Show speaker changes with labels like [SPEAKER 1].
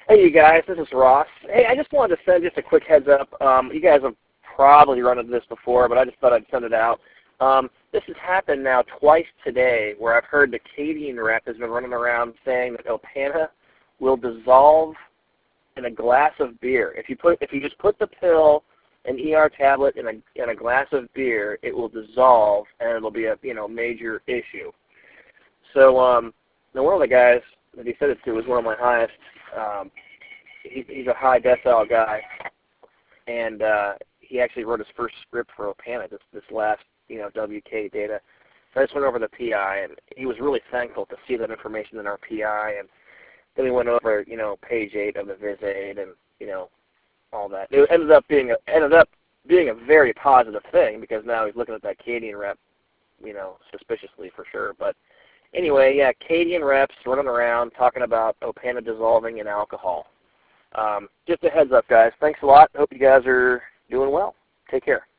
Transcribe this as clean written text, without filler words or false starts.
[SPEAKER 1] Hey, you guys, this is Ross. Hey, I just wanted to send just a quick heads up. You guys have probably run into this before, but I just thought I'd send it out. This has happened now twice today where I've heard the Cadian rep has been running around saying that Opana will dissolve in a glass of beer. If you just put the pill, an ER tablet, in a glass of beer, it will dissolve and it'll be a major issue. So now one of the guys that he said it to was one of my highest. He's a high decile guy, and he actually wrote his first script for Opana this last WK data. So I just went over the PI, and he was really thankful to see that information in our PI, and then we went over page 8 of the VisAid and all that. It ended up being a very positive thing because now he's looking at that Cadian rep suspiciously for sure. But anyway, yeah, Cadian reps running around talking about Opana dissolving in alcohol. Just a heads up, guys. Thanks a lot. Hope you guys are doing well. Take care.